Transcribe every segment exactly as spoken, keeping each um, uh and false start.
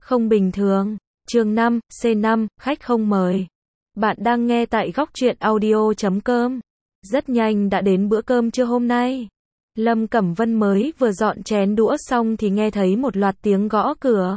Không bình thường. Chương năm, C năm, khách không mời. Bạn đang nghe tại góc truyện audio chấm com. Rất nhanh đã đến bữa cơm trưa hôm nay. Lâm Cẩm Vân mới vừa dọn chén đũa xong thì nghe thấy một loạt tiếng gõ cửa.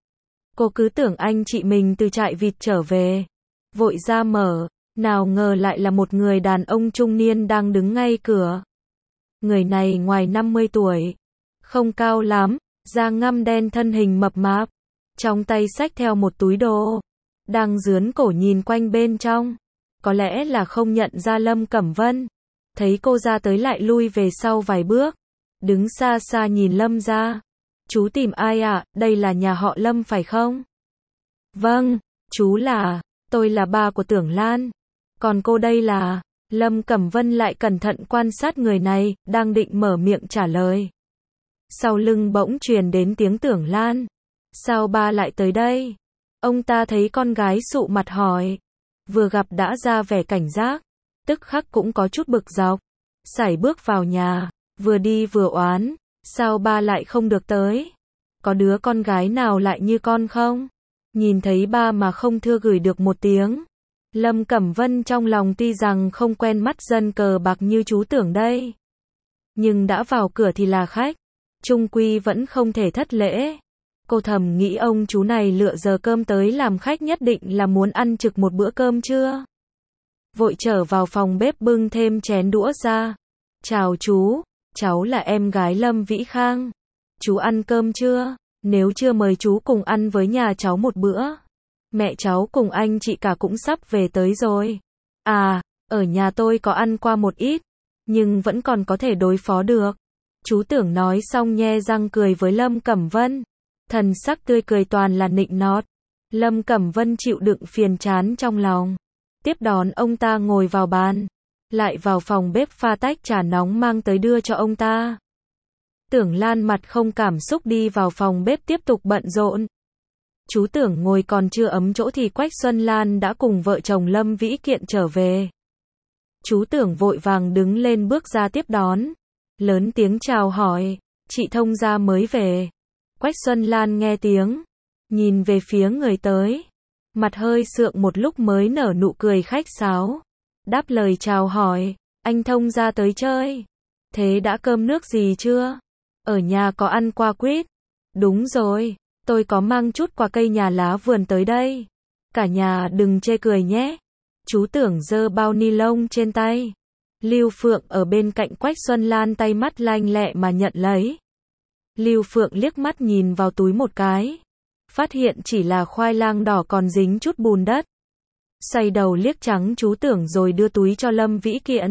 Cô cứ tưởng anh chị mình từ trại vịt trở về. Vội ra mở, nào ngờ lại là một người đàn ông trung niên đang đứng ngay cửa. Người này ngoài năm mươi tuổi, không cao lắm, da ngăm đen, thân hình mập mạp, trong tay xách theo một túi đồ, đang rướn cổ nhìn quanh bên trong. Có lẽ là không nhận ra Lâm Cẩm Vân, thấy cô ra tới lại lui về sau vài bước, đứng xa xa nhìn Lâm ra. Chú tìm ai ạ? À? Đây là nhà họ Lâm phải không? Vâng, chú là, tôi là ba của Tưởng Lan. Còn cô đây là... Lâm Cẩm Vân lại cẩn thận quan sát người này, đang định mở miệng trả lời. Sau lưng bỗng truyền đến tiếng Tưởng Lan. Sao ba lại tới đây? Ông ta thấy con gái sụ mặt hỏi. Vừa gặp đã ra vẻ cảnh giác, tức khắc cũng có chút bực dọc. Sải bước vào nhà, vừa đi vừa oán. Sao ba lại không được tới? Có đứa con gái nào lại như con không? Nhìn thấy ba mà không thưa gửi được một tiếng. Lâm Cẩm Vân trong lòng tuy rằng không quen mắt dân cờ bạc như chú Tưởng đây, nhưng đã vào cửa thì là khách, chung quy vẫn không thể thất lễ. Cô thầm nghĩ ông chú này lựa giờ cơm tới làm khách nhất định là muốn ăn trực một bữa cơm trưa. Vội trở vào phòng bếp bưng thêm chén đũa ra. Chào chú, cháu là em gái Lâm Vĩ Khang. Chú ăn cơm chưa? Nếu chưa mời chú cùng ăn với nhà cháu một bữa. Mẹ cháu cùng anh chị cả cũng sắp về tới rồi. À, ở nhà tôi có ăn qua một ít, nhưng vẫn còn có thể đối phó được. Chú Tưởng nói xong nhe răng cười với Lâm Cẩm Vân. Thần sắc tươi cười toàn là nịnh nọt. Lâm Cẩm Vân chịu đựng phiền chán trong lòng. Tiếp đón ông ta ngồi vào bàn. Lại vào phòng bếp pha tách trà nóng mang tới đưa cho ông ta. Tưởng Lan mặt không cảm xúc đi vào phòng bếp tiếp tục bận rộn. Chú Tưởng ngồi còn chưa ấm chỗ thì Quách Xuân Lan đã cùng vợ chồng Lâm Vĩ Kiện trở về. Chú Tưởng vội vàng đứng lên bước ra tiếp đón. Lớn tiếng chào hỏi, chị thông gia mới về. Quách Xuân Lan nghe tiếng, nhìn về phía người tới. Mặt hơi sượng một lúc mới nở nụ cười khách sáo. Đáp lời chào hỏi, anh thông gia tới chơi. Thế đã cơm nước gì chưa? Ở nhà có ăn qua quýt? Đúng rồi. Tôi có mang chút quả cây nhà lá vườn tới đây. Cả nhà đừng chê cười nhé. Chú Tưởng giơ bao ni lông trên tay. Lưu Phượng ở bên cạnh Quách Xuân Lan tay mắt lanh lẹ mà nhận lấy. Lưu Phượng liếc mắt nhìn vào túi một cái. Phát hiện chỉ là khoai lang đỏ còn dính chút bùn đất. Xoay đầu liếc trắng chú Tưởng rồi đưa túi cho Lâm Vĩ Kiện.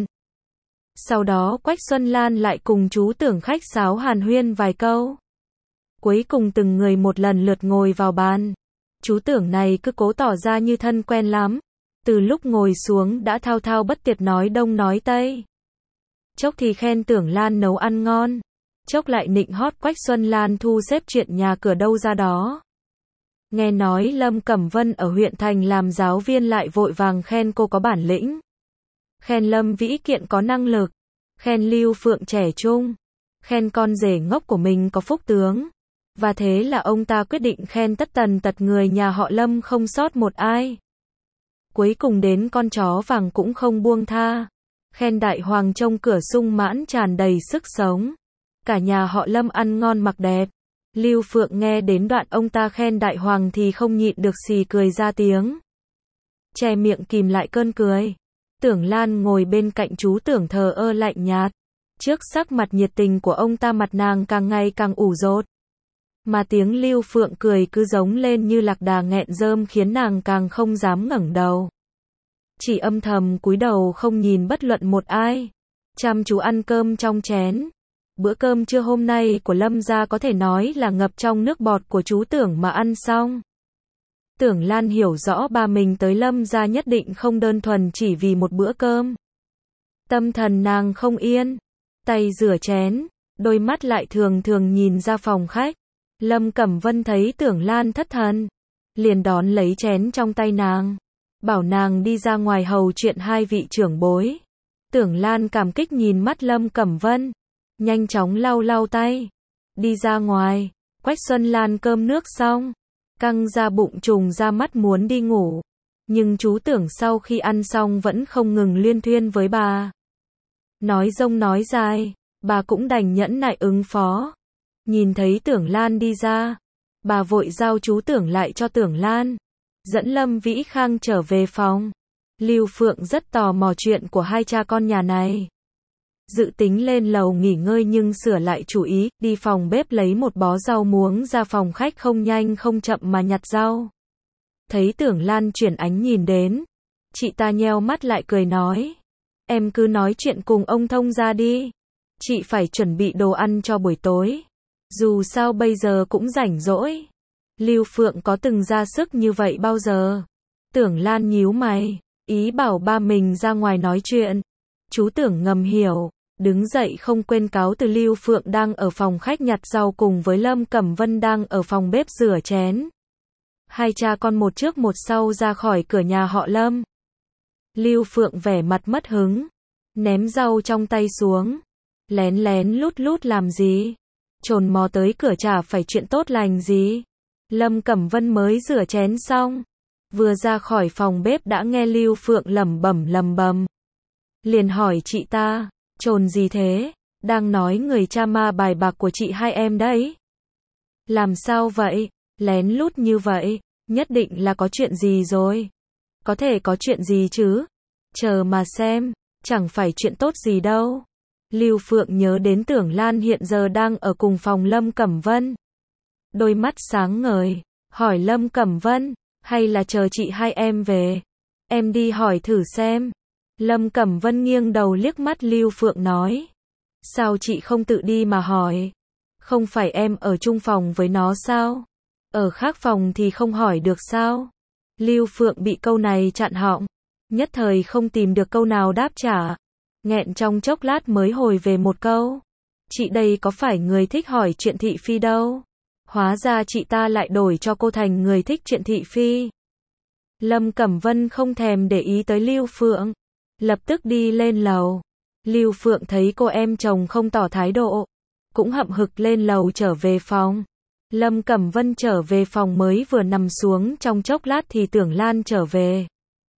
Sau đó Quách Xuân Lan lại cùng chú Tưởng khách sáo hàn huyên vài câu. Cuối cùng từng người một lần lượt ngồi vào bàn. Chú Tưởng này cứ cố tỏ ra như thân quen lắm. Từ lúc ngồi xuống đã thao thao bất tuyệt nói đông nói tây. Chốc thì khen Tưởng Lan nấu ăn ngon. Chốc lại nịnh hót Quách Xuân Lan thu xếp chuyện nhà cửa đâu ra đó. Nghe nói Lâm Cẩm Vân ở huyện thành làm giáo viên lại vội vàng khen cô có bản lĩnh. Khen Lâm Vĩ Kiện có năng lực. Khen Lưu Phượng trẻ trung. Khen con rể ngốc của mình có phúc tướng. Và thế là ông ta quyết định khen tất tần tật người nhà họ Lâm không sót một ai. Cuối cùng đến con chó vàng cũng không buông tha. Khen Đại Hoàng trông cửa sung mãn tràn đầy sức sống. Cả nhà họ Lâm ăn ngon mặc đẹp. Lưu Phượng nghe đến đoạn ông ta khen Đại Hoàng thì không nhịn được xì cười ra tiếng. Che miệng kìm lại cơn cười. Tưởng Lan ngồi bên cạnh chú Tưởng thờ ơ lạnh nhạt. Trước sắc mặt nhiệt tình của ông ta mặt nàng càng ngày càng ủ rột. Mà tiếng Lưu Phượng cười cứ giống lên như lạc đà nghẹn rơm khiến nàng càng không dám ngẩng đầu. Chỉ âm thầm cúi đầu không nhìn bất luận một ai. Chăm chú ăn cơm trong chén. Bữa cơm trưa hôm nay của Lâm gia có thể nói là ngập trong nước bọt của chú Tưởng mà ăn xong. Tưởng Lan hiểu rõ ba mình tới Lâm gia nhất định không đơn thuần chỉ vì một bữa cơm. Tâm thần nàng không yên. Tay rửa chén. Đôi mắt lại thường thường nhìn ra phòng khách. Lâm Cẩm Vân thấy Tưởng Lan thất thần, liền đón lấy chén trong tay nàng, bảo nàng đi ra ngoài hầu chuyện hai vị trưởng bối. Tưởng Lan cảm kích nhìn mắt Lâm Cẩm Vân, nhanh chóng lau lau tay, đi ra ngoài. Quách Xuân Lan cơm nước xong, căng ra bụng trùng ra mắt muốn đi ngủ. Nhưng chú Tưởng sau khi ăn xong vẫn không ngừng liên thuyên với bà. Nói dông nói dài, bà cũng đành nhẫn nại ứng phó. Nhìn thấy Tưởng Lan đi ra, bà vội giao chú Tưởng lại cho Tưởng Lan, dẫn Lâm Vĩ Khang trở về phòng. Lưu Phượng rất tò mò chuyện của hai cha con nhà này. Dự tính lên lầu nghỉ ngơi nhưng sửa lại chủ ý, đi phòng bếp lấy một bó rau muống ra phòng khách không nhanh không chậm mà nhặt rau. Thấy Tưởng Lan chuyển ánh nhìn đến, chị ta nheo mắt lại cười nói, em cứ nói chuyện cùng ông thông gia đi, chị phải chuẩn bị đồ ăn cho buổi tối, dù sao bây giờ cũng rảnh rỗi. Lưu Phượng có từng ra sức như vậy bao giờ? Tưởng Lan nhíu mày, ý bảo ba mình ra ngoài nói chuyện. Chú Tưởng ngầm hiểu, đứng dậy không quên cáo từ. Lưu Phượng đang ở phòng khách nhặt rau cùng với Lâm Cẩm Vân đang ở phòng bếp rửa chén. Hai cha con một trước một sau ra khỏi cửa nhà họ Lâm. Lưu Phượng vẻ mặt mất hứng, ném rau trong tay xuống. Lén lén lút lút làm gì? Trồn mò tới cửa chả phải chuyện tốt lành gì? Lâm Cẩm Vân mới rửa chén xong, vừa ra khỏi phòng bếp đã nghe Lưu Phượng lẩm bẩm lẩm bẩm. Liền hỏi chị ta, trồn gì thế? Đang nói người cha ma bài bạc của chị hai em đấy. Làm sao vậy? Lén lút như vậy, nhất định là có chuyện gì rồi. Có thể có chuyện gì chứ? Chờ mà xem, chẳng phải chuyện tốt gì đâu. Lưu Phượng nhớ đến Tưởng Lan hiện giờ đang ở cùng phòng Lâm Cẩm Vân. Đôi mắt sáng ngời, hỏi Lâm Cẩm Vân, hay là chờ chị hai em về? Em đi hỏi thử xem. Lâm Cẩm Vân nghiêng đầu liếc mắt Lưu Phượng nói, sao chị không tự đi mà hỏi? Không phải em ở chung phòng với nó sao? Ở khác phòng thì không hỏi được sao? Lưu Phượng bị câu này chặn họng, nhất thời không tìm được câu nào đáp trả. Nghẹn trong chốc lát mới hồi về một câu, chị đây có phải người thích hỏi chuyện thị phi đâu. Hóa ra chị ta lại đổi cho cô thành người thích chuyện thị phi. Lâm Cẩm Vân không thèm để ý tới Lưu Phượng, lập tức đi lên lầu. Lưu Phượng thấy cô em chồng không tỏ thái độ, cũng hậm hực lên lầu trở về phòng. Lâm Cẩm Vân trở về phòng mới vừa nằm xuống trong chốc lát thì Tưởng Lan trở về.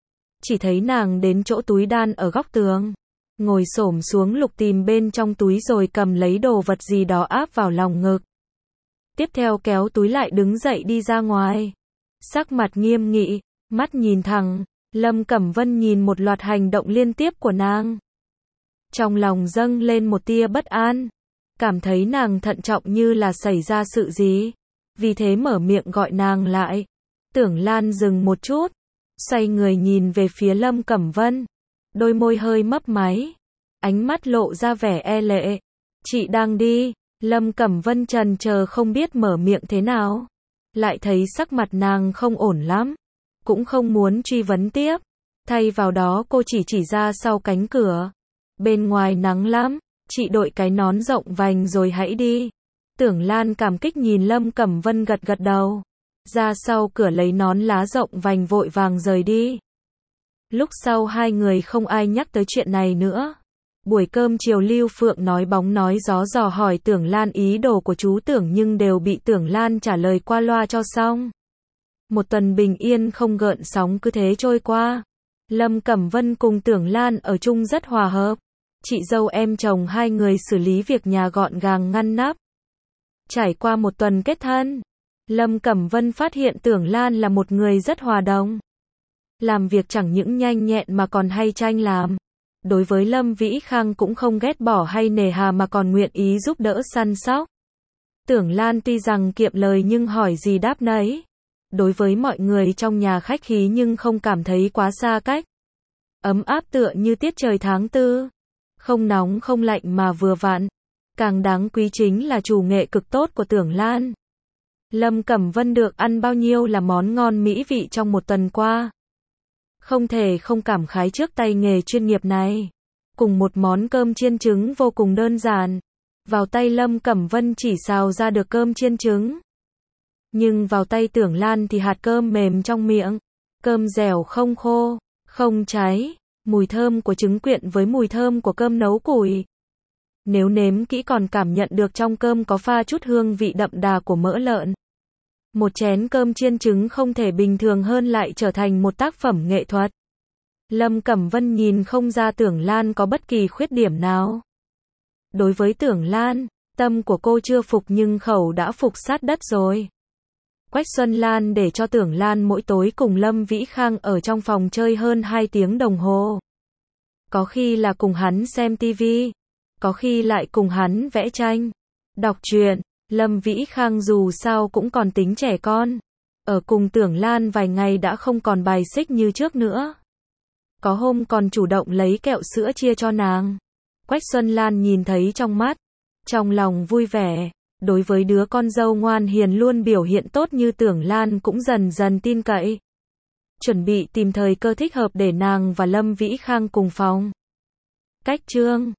Chỉ thấy nàng đến chỗ túi đan ở góc tường, ngồi xổm xuống lục tìm bên trong túi rồi cầm lấy đồ vật gì đó áp vào lòng ngực. Tiếp theo kéo túi lại đứng dậy đi ra ngoài. Sắc mặt nghiêm nghị, mắt nhìn thẳng. Lâm Cẩm Vân nhìn một loạt hành động liên tiếp của nàng, trong lòng dâng lên một tia bất an, cảm thấy nàng thận trọng như là xảy ra sự gì, vì thế mở miệng gọi nàng lại. Tưởng Lan dừng một chút, xoay người nhìn về phía Lâm Cẩm Vân, đôi môi hơi mấp máy, ánh mắt lộ ra vẻ e lệ. Chị đang đi? Lâm Cẩm Vân trần chờ không biết mở miệng thế nào, lại thấy sắc mặt nàng không ổn lắm, cũng không muốn truy vấn tiếp. Thay vào đó cô chỉ chỉ ra sau cánh cửa. Bên ngoài nắng lắm, chị đội cái nón rộng vành rồi hãy đi. Tưởng Lan cảm kích nhìn Lâm Cẩm Vân gật gật đầu. Ra sau cửa lấy nón lá rộng vành vội vàng rời đi. Lúc sau hai người không ai nhắc tới chuyện này nữa. Buổi cơm chiều Lưu Phượng nói bóng nói gió dò hỏi Tưởng Lan ý đồ của chú Tưởng nhưng đều bị Tưởng Lan trả lời qua loa cho xong. Một tuần bình yên không gợn sóng cứ thế trôi qua. Lâm Cẩm Vân cùng Tưởng Lan ở chung rất hòa hợp. Chị dâu em chồng hai người xử lý việc nhà gọn gàng ngăn nắp. Trải qua một tuần kết thân, Lâm Cẩm Vân phát hiện Tưởng Lan là một người rất hòa đồng. Làm việc chẳng những nhanh nhẹn mà còn hay tranh làm. Đối với Lâm Vĩ Khang cũng không ghét bỏ hay nề hà mà còn nguyện ý giúp đỡ săn sóc. Tưởng Lan tuy rằng kiệm lời nhưng hỏi gì đáp nấy. Đối với mọi người trong nhà khách khí nhưng không cảm thấy quá xa cách. Ấm áp tựa như tiết trời tháng tư. Không nóng không lạnh mà vừa vặn. Càng đáng quý chính là chủ nghệ cực tốt của Tưởng Lan. Lâm Cẩm Vân được ăn bao nhiêu là món ngon mỹ vị trong một tuần qua. Không thể không cảm khái trước tay nghề chuyên nghiệp này. Cùng một món cơm chiên trứng vô cùng đơn giản. Vào tay Lâm Cẩm Vân chỉ xào ra được cơm chiên trứng. Nhưng vào tay Tưởng Lan thì hạt cơm mềm trong miệng. Cơm dẻo không khô, không cháy. Mùi thơm của trứng quyện với mùi thơm của cơm nấu củi. Nếu nếm kỹ còn cảm nhận được trong cơm có pha chút hương vị đậm đà của mỡ lợn. Một chén cơm chiên trứng không thể bình thường hơn lại trở thành một tác phẩm nghệ thuật. Lâm Cẩm Vân nhìn không ra Tưởng Lan có bất kỳ khuyết điểm nào. Đối với Tưởng Lan, tâm của cô chưa phục nhưng khẩu đã phục sát đất rồi. Quách Xuân Lan để cho Tưởng Lan mỗi tối cùng Lâm Vĩ Khang ở trong phòng chơi hơn hai tiếng đồng hồ. Có khi là cùng hắn xem tivi, có khi lại cùng hắn vẽ tranh, đọc truyện. Lâm Vĩ Khang dù sao cũng còn tính trẻ con. Ở cùng Tưởng Lan vài ngày đã không còn bài xích như trước nữa. Có hôm còn chủ động lấy kẹo sữa chia cho nàng. Quách Xuân Lan nhìn thấy trong mắt, trong lòng vui vẻ. Đối với đứa con dâu ngoan hiền luôn biểu hiện tốt như Tưởng Lan cũng dần dần tin cậy. Chuẩn bị tìm thời cơ thích hợp để nàng và Lâm Vĩ Khang cùng phòng. Cách chương